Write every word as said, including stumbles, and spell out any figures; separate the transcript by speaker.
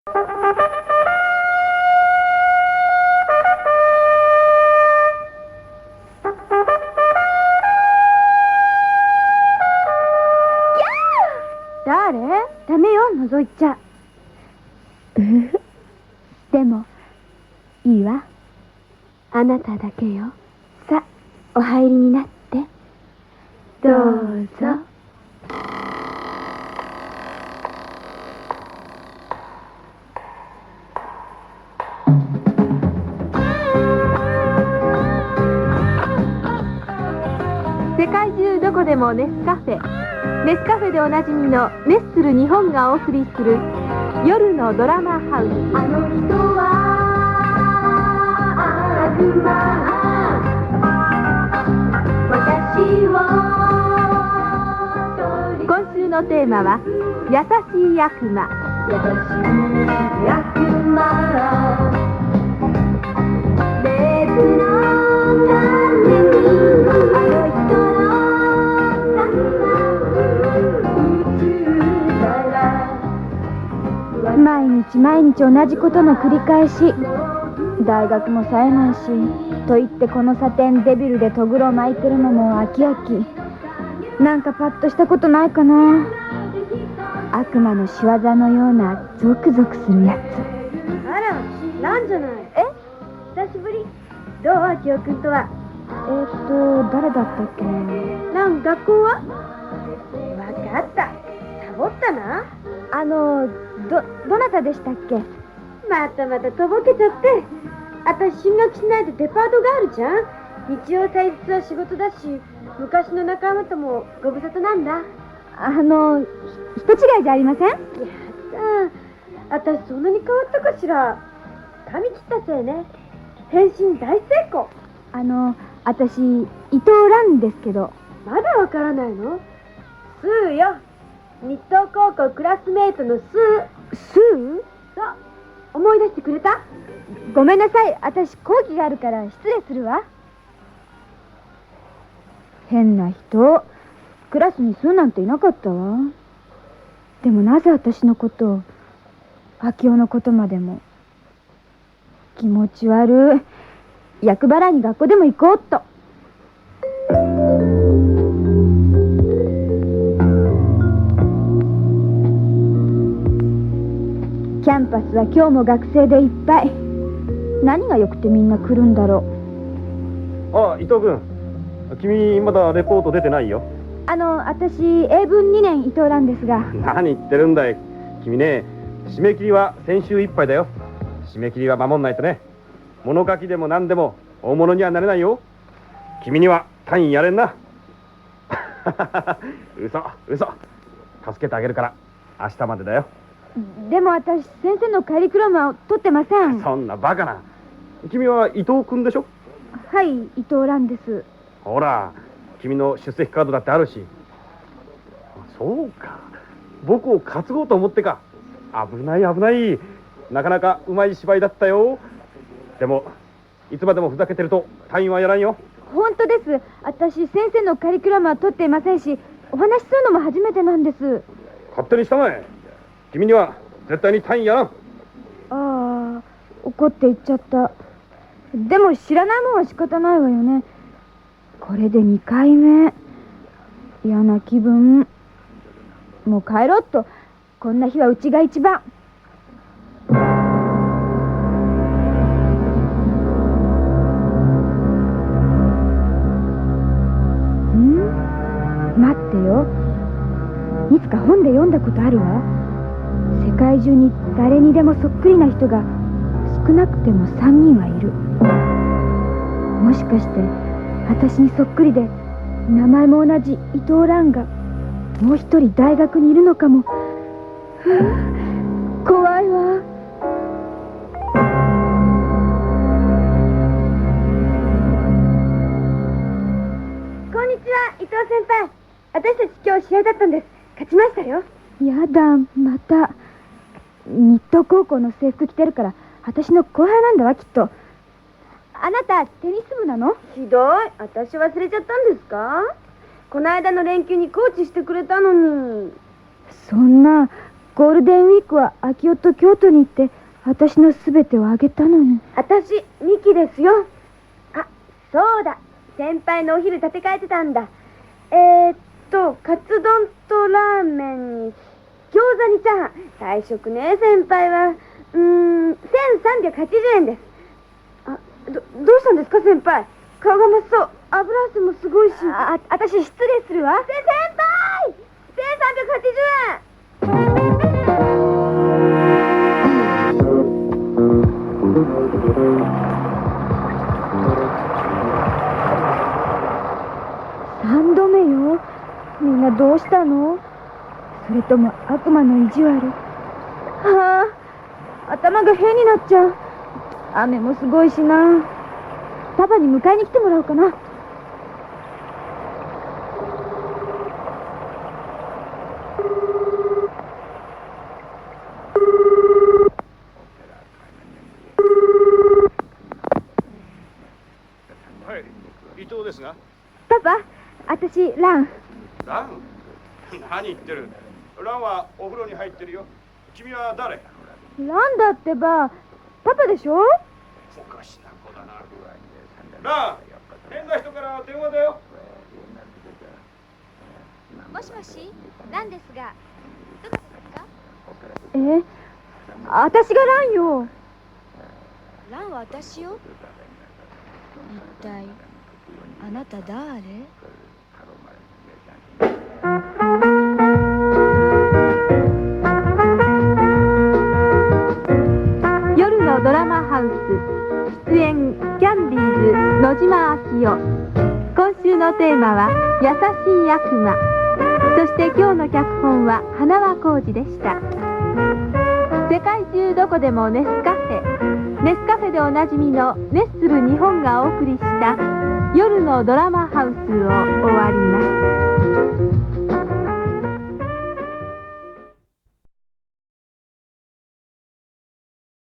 Speaker 1: 誰？ダメよ、覗いちゃ。でもいいわ。あなただけよ。さ、お入りになって。どうぞ。世界中どこでもネスカフェ。ネスカフェでおなじみのネッスル日本がお送りする夜のドラマハウス。あの人は悪魔、私を。今週のテーマは優しい悪魔。優しい悪魔、別のためにあの人のため毎日毎日同じことの繰り返し。大学も冴えないし、と言ってこのサテンデビルでとぐろを巻いてるのも飽き飽き。なんかパッとしたことないかな。悪魔の仕業のようなゾクゾクするやつ。
Speaker 2: あら、ランじゃない。
Speaker 1: え？
Speaker 2: 久しぶり。どう、アキオくんとは。
Speaker 1: えーっと誰だったっけ。
Speaker 2: ラン、学校は？わかった。サボったな。
Speaker 1: あのどどなたでしたっけ。
Speaker 2: またまたとぼけちゃって。あたし進学しないとデパートがあるじゃん。日曜祭日は仕事だし、昔の仲間ともご無沙汰なんだ。
Speaker 1: あの人違いじゃありません？や
Speaker 2: だ、あたしそんなに変わったかしら。髪切ったせいね。変身大成功。
Speaker 1: あの私伊藤蘭ですけど。
Speaker 2: まだわからないの？スーよ。日東高校クラスメートのスー。
Speaker 1: スー？
Speaker 2: そう、思い出してくれた？
Speaker 1: ごめんなさい、私講義があるから失礼するわ。変な人。クラスにスーなんていなかったわ。でもなぜ私のことを、秋夫のことまでも。気持ち悪い。厄払いに学校でも行こうっと。キャンパスは今日も学生でいっぱい。何がよくてみんな来るんだろ
Speaker 3: う。ああ、伊藤君、君まだレポート出てないよ。
Speaker 1: あの私英文にねん伊藤蘭ですが。
Speaker 3: 何言ってるんだい。君ね、締め切りは先週いっぱいだよ。締め切りは守んないとね。物書きでも何でも大物にはなれないよ。君には単位やれんな。嘘嘘、助けてあげるから明日までだよ。
Speaker 1: でも私先生のカリキュラムを取ってません。
Speaker 3: そんなバカな。君は伊藤君でしょ。
Speaker 1: はい、伊藤蘭です。
Speaker 3: ほら、君の出席カードだってあるし。そうか、僕を担ごうと思ってか。危ない危ない。なかなかうまい芝居だったよ。でもいつまでもふざけてると単位はやらんよ。
Speaker 1: 本当です。私先生のカリキュラムは取っていませんし、お話しするのも初めてなんです。
Speaker 3: 勝手にしたまえ。君には絶対に単位やらん。
Speaker 1: ああ、怒って言っちゃった。でも知らないもんは仕方ないわよね。これでにかいめ。嫌な気分。もう帰ろうっと。こんな日はうちが一番。ん？待ってよ。いつか本で読んだことあるわ。世界中に誰にでもそっくりな人が少なくてもさんにんはいる。もしかして私にそっくりで名前も同じ伊藤蘭がもう一人大学にいるのかも。ふう、怖いわ。
Speaker 2: こんにちは、伊藤先輩。私たち今日試合だったんです。勝ちましたよ。
Speaker 1: やだ、また。日東高校の制服着てるから私の後輩なんだわ、きっと。あなたテニス部なの？
Speaker 2: ひどい。私忘れちゃったんですか？この間の連休にコーチしてくれたのに。
Speaker 1: そんな、 ゴールデンウィークは秋夫と京都に行って私のすべてをあげたのに。
Speaker 2: 私ミキですよ。あ、そうだ、先輩のお昼立て替えてたんだ。えー、っとカツ丼とラーメンに餃子にチャーハン。退職ね、先輩は。うーん、せんさんびゃくはちじゅうえんです。あ、どどうしたんですか先輩。顔が真っ青、油汗もすごいし。あ、あ私失礼するわ。せ先輩、せんさんびゃくはちじゅうえん。
Speaker 1: 三度目よ。みんなどうしたの？それとも悪魔の意地悪？はあ、頭が変になっちゃう。雨もすごいしな。パパに迎えに来てもらおうかな。
Speaker 3: はい、伊藤ですが。
Speaker 1: パパ、私ラン。
Speaker 3: ラン？何言ってる。ランはお風呂に入ってるよ。君は誰？
Speaker 1: ランだってば、パパでしょ？
Speaker 3: おかしな子だな。ラン、変な人から電話だよ。
Speaker 4: もしもし、ランですが、どなたですか？
Speaker 1: え、私がランよ。
Speaker 4: ランは私よ。一体あなた誰？
Speaker 2: 夜のドラマハウス、出演キャンディーズ野島昭夫。今週のテーマは優しい悪魔。そして今日の脚本は花輪浩二でした。世界中どこでもネスカフェ、ネスカフェでおなじみのネッスル日本がお送りした夜のドラマハウスを